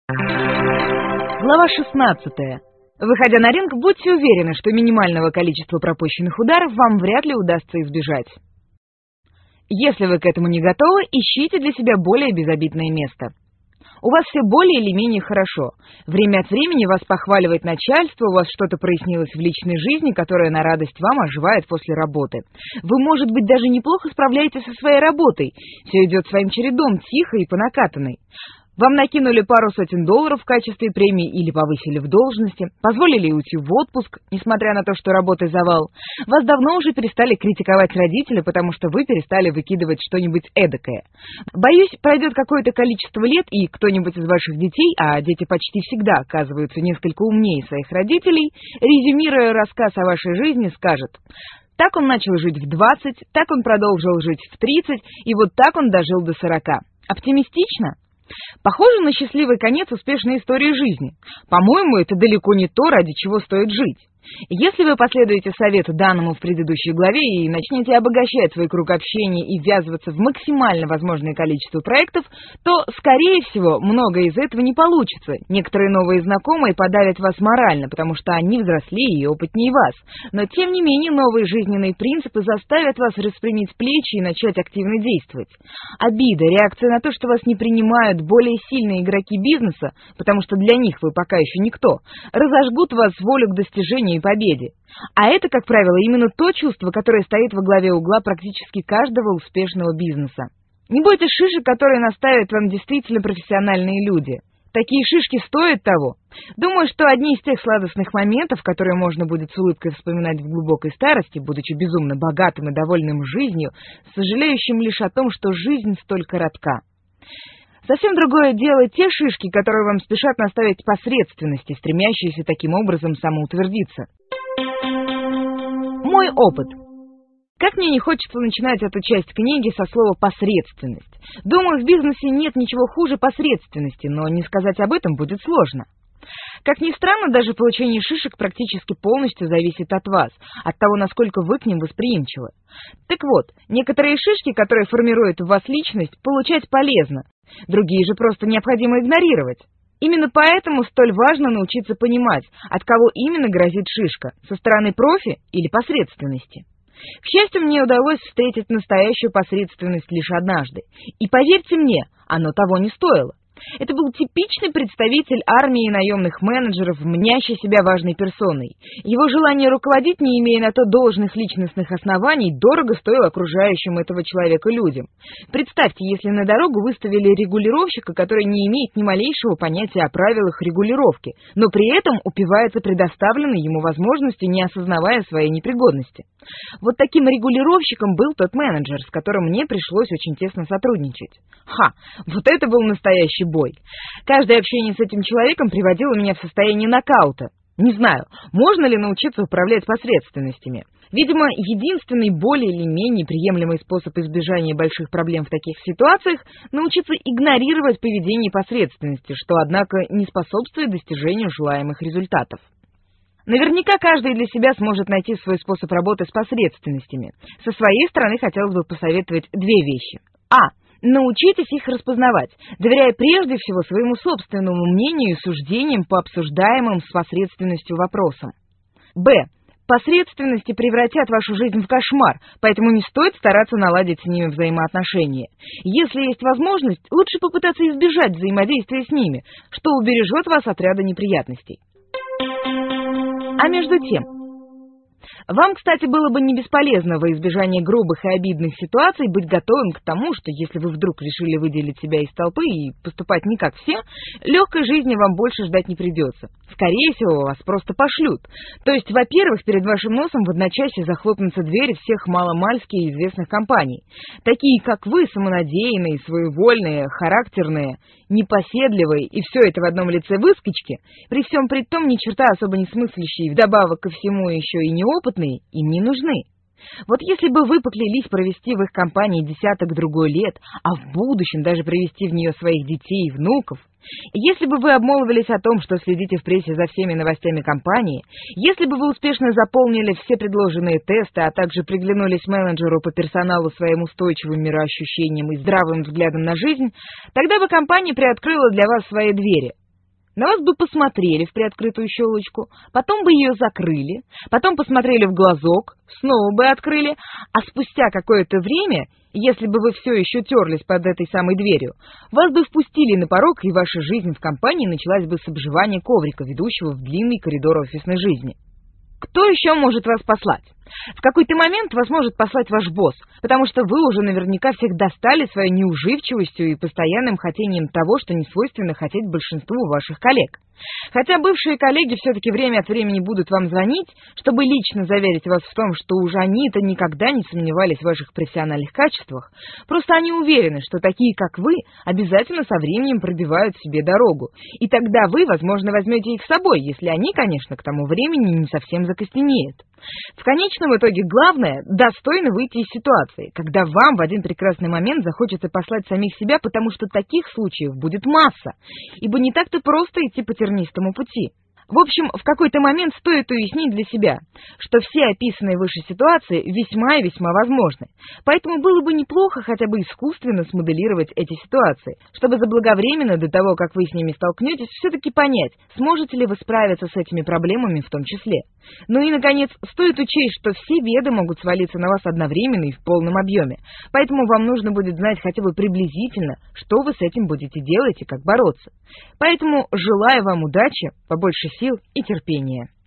Глава 16. Выходя на ринг, будьте уверены, что минимального количества пропущенных ударов вам вряд ли удастся избежать. Если вы к этому не готовы, ищите для себя более безобидное место. У вас все более или менее хорошо. Время от времени вас похваливает начальство, у вас что-то прояснилось в личной жизни, которая на радость вам оживает после работы. Вы, может быть, даже неплохо справляетесь со своей работой. Все идет своим чередом, тихо и по накатанной. Вам накинули пару сотен долларов в качестве премии или повысили в должности, позволили уйти в отпуск, несмотря на то, что работы завал. Вас давно уже перестали критиковать родители, потому что вы перестали выкидывать что-нибудь эдакое. Боюсь, пройдет какое-то количество лет, и кто-нибудь из ваших детей, а дети почти всегда оказываются несколько умнее своих родителей, резюмируя рассказ о вашей жизни, скажет: так он начал жить в 20, так он продолжил жить в 30, и вот так он дожил до 40. Оптимистично? Похоже на счастливый конец успешной истории жизни. По-моему, это далеко не то, ради чего стоит жить. Если вы последуете совету, данному в предыдущей главе, и начнете обогащать свой круг общения и ввязываться в максимально возможное количество проектов, то, скорее всего, многое из этого не получится. Некоторые новые знакомые подавят вас морально, потому что они взрослее и опытнее вас. Но, тем не менее, новые жизненные принципы заставят вас распрямить плечи и начать активно действовать. Обида, реакция на то, что вас не принимают более сильные игроки бизнеса, потому что для них вы пока еще никто, разожгут вас волю к достижению и победе. А это, как правило, именно то чувство, которое стоит во главе угла практически каждого успешного бизнеса. Не бойтесь шишек, которые наставят вам действительно профессиональные люди. Такие шишки стоят того. Думаю, что одни из тех сладостных моментов, которые можно будет с улыбкой вспоминать в глубокой старости, будучи безумно богатым и довольным жизнью, сожалеющим лишь о том, что жизнь столь коротка. Совсем другое дело те шишки, которые вам спешат наставить посредственности, стремящиеся таким образом самоутвердиться. Мой опыт. Как мне не хочется начинать эту часть книги со слова «посредственность». Думаю, в бизнесе нет ничего хуже посредственности, но не сказать об этом будет сложно. Как ни странно, даже получение шишек практически полностью зависит от вас, от того, насколько вы к ним восприимчивы. Так вот, некоторые шишки, которые формируют в вас личность, получать полезно, другие же просто необходимо игнорировать. Именно поэтому столь важно научиться понимать, от кого именно грозит шишка, со стороны профи или посредственности. К счастью, мне удалось встретить настоящую посредственность лишь однажды, и поверьте мне, оно того не стоило. Это был типичный представитель армии наемных менеджеров, мнящий себя важной персоной. Его желание руководить, не имея на то должных личностных оснований, дорого стоило окружающим этого человека людям. Представьте, если на дорогу выставили регулировщика, который не имеет ни малейшего понятия о правилах регулировки, но при этом упивается предоставленной ему возможностью, не осознавая своей непригодности. Вот таким регулировщиком был тот менеджер, с которым мне пришлось очень тесно сотрудничать. Вот это был настоящий бой. Каждое общение с этим человеком приводило меня в состояние нокаута. Не знаю, можно ли научиться управлять посредственностями. Видимо, единственный более или менее приемлемый способ избежания больших проблем в таких ситуациях – научиться игнорировать поведение посредственности, что, однако, не способствует достижению желаемых результатов. Наверняка каждый для себя сможет найти свой способ работы с посредственностями. Со своей стороны хотелось бы посоветовать две вещи. Научитесь их распознавать, доверяя прежде всего своему собственному мнению и суждениям по обсуждаемым с посредственностью вопросам. Посредственности превратят вашу жизнь в кошмар, поэтому не стоит стараться наладить с ними взаимоотношения. Если есть возможность, лучше попытаться избежать взаимодействия с ними, что убережет вас от ряда неприятностей. А между тем, вам, кстати, было бы не бесполезно во избежание грубых и обидных ситуаций быть готовым к тому, что если вы вдруг решили выделить себя из толпы и поступать не как все, легкой жизни вам больше ждать не придется. Скорее всего, вас просто пошлют. То есть, во-первых, перед вашим носом в одночасье захлопнутся двери всех маломальски известных компаний. Такие, как вы, самонадеянные, своевольные, характерные, непоседливые и все это в одном лице выскочки, при всем при том ни черта особо не смыслящие, вдобавок ко всему еще и неопытные, им не нужны. Вот если бы вы поклялись провести в их компании десяток-другой лет, а в будущем даже привести в нее своих детей и внуков, если бы вы обмолвились о том, что следите в прессе за всеми новостями компании, если бы вы успешно заполнили все предложенные тесты, а также приглянулись менеджеру по персоналу своим устойчивым мироощущением и здравым взглядом на жизнь, тогда бы компания приоткрыла для вас свои двери. На вас бы посмотрели в приоткрытую щелочку, потом бы ее закрыли, потом посмотрели в глазок, снова бы открыли, а спустя какое-то время, если бы вы все еще терлись под этой самой дверью, вас бы впустили на порог, и ваша жизнь в компании началась бы с обживания коврика, ведущего в длинный коридор офисной жизни. Кто еще может вас послать? В какой-то момент вас может послать ваш босс, потому что вы уже наверняка всех достали своей неуживчивостью и постоянным хотением того, что не свойственно хотеть большинству ваших коллег. Хотя бывшие коллеги все-таки время от времени будут вам звонить, чтобы лично заверить вас в том, что уже они-то никогда не сомневались в ваших профессиональных качествах, просто они уверены, что такие, как вы, обязательно со временем пробивают себе дорогу, и тогда вы, возможно, возьмете их с собой, если они, конечно, к тому времени не совсем закостенеют. В конечном итоге главное – достойно выйти из ситуации, когда вам в один прекрасный момент захочется послать самих себя, потому что таких случаев будет масса, ибо не так-то просто идти по тернистому пути. В общем, в какой-то момент стоит уяснить для себя, что все описанные выше ситуации весьма и весьма возможны. Поэтому было бы неплохо хотя бы искусственно смоделировать эти ситуации, чтобы заблаговременно до того, как вы с ними столкнетесь, все-таки понять, сможете ли вы справиться с этими проблемами в том числе. Ну и, наконец, стоит учесть, что все беды могут свалиться на вас одновременно и в полном объеме. Поэтому вам нужно будет знать хотя бы приблизительно, что вы с этим будете делать и как бороться. Поэтому желаю вам удачи, побольше сил и терпения.